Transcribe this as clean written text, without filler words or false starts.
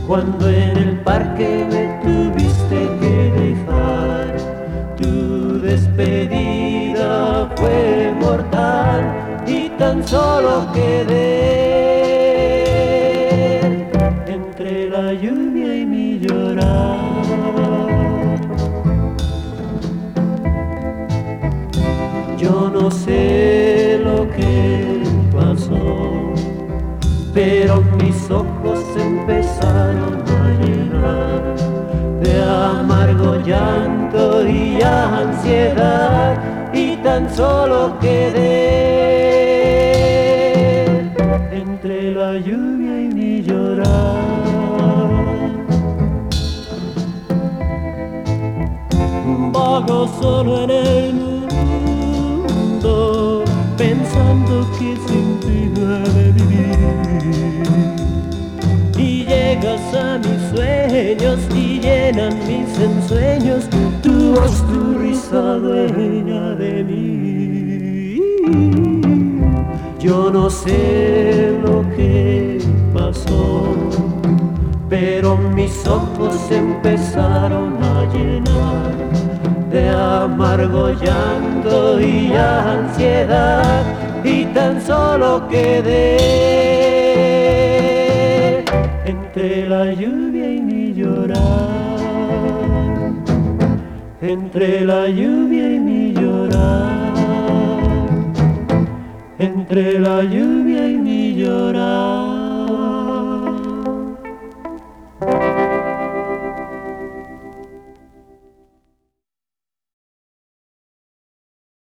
cuando en el parque me tuviste que dejar. Tu despedida fue mortal y tan solo quedé entre la lluvia y mi llorar. Yo no sé lo que pasó, pero mis ojos empezaron a llenar de amargo llanto y ansiedad, y tan solo quedé entre la lluvia y mi llorar. Vago solo en el mundo, pensando que sin ti no he de vivir. Y llegas a mis sueños y llenan mis ensueños tu voz, tu risa dueña de mí. Yo no sé lo que pasó, pero mis ojos empezaron a llenar de amargo llanto y ansiedad, y tan solo quedé entre la lluvia y mi llorar, entre la lluvia y mi llorar, entre la lluvia y mi llorar.